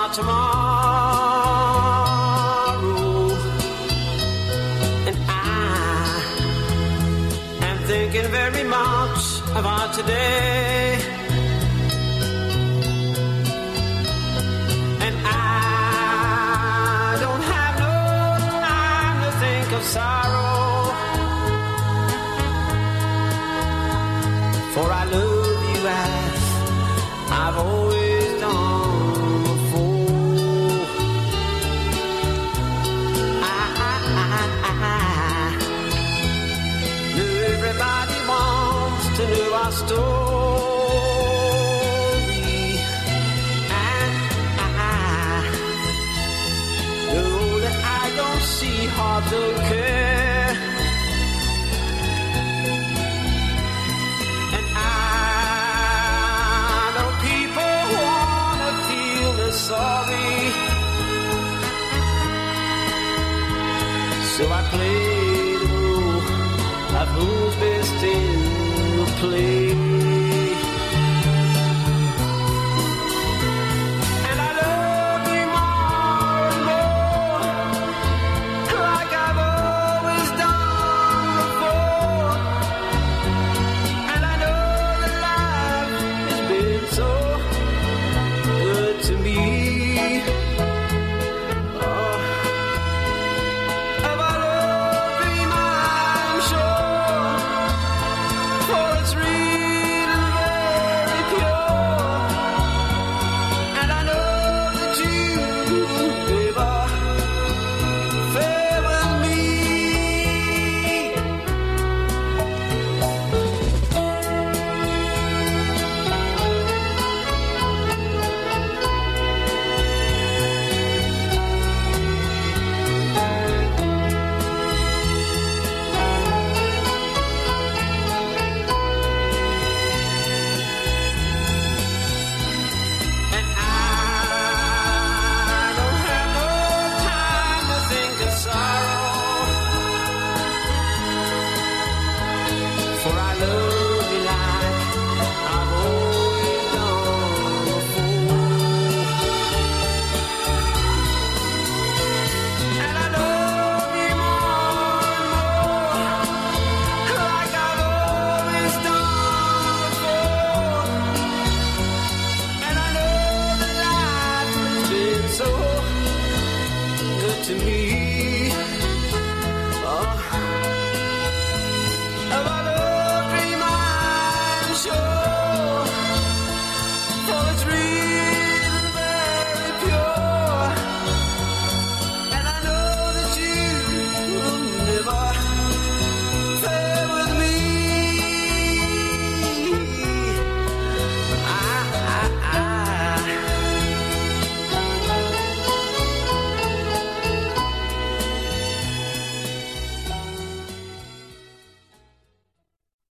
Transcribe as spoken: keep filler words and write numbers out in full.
about tomorrow, and I am thinking very much about today. And I don't have no time to think of sorrow, for I love you as I've always done before. I, I, I, I know everybody wants to know our story, and I know that I don't see hearts don't care. And I know people wanna feel the sorry, so I play the role of who's best in the play. And I love you more and more, like I've always done before. And I know that life has been so good to me. Oh, of our love dream I'm sure, for it's real and very pure. And I know that you ever favor me. And I don't have no time to think of sorrow, for I love you like I've always done before. And I love you more and more, like I've always done before. And I know that life has been so good to me.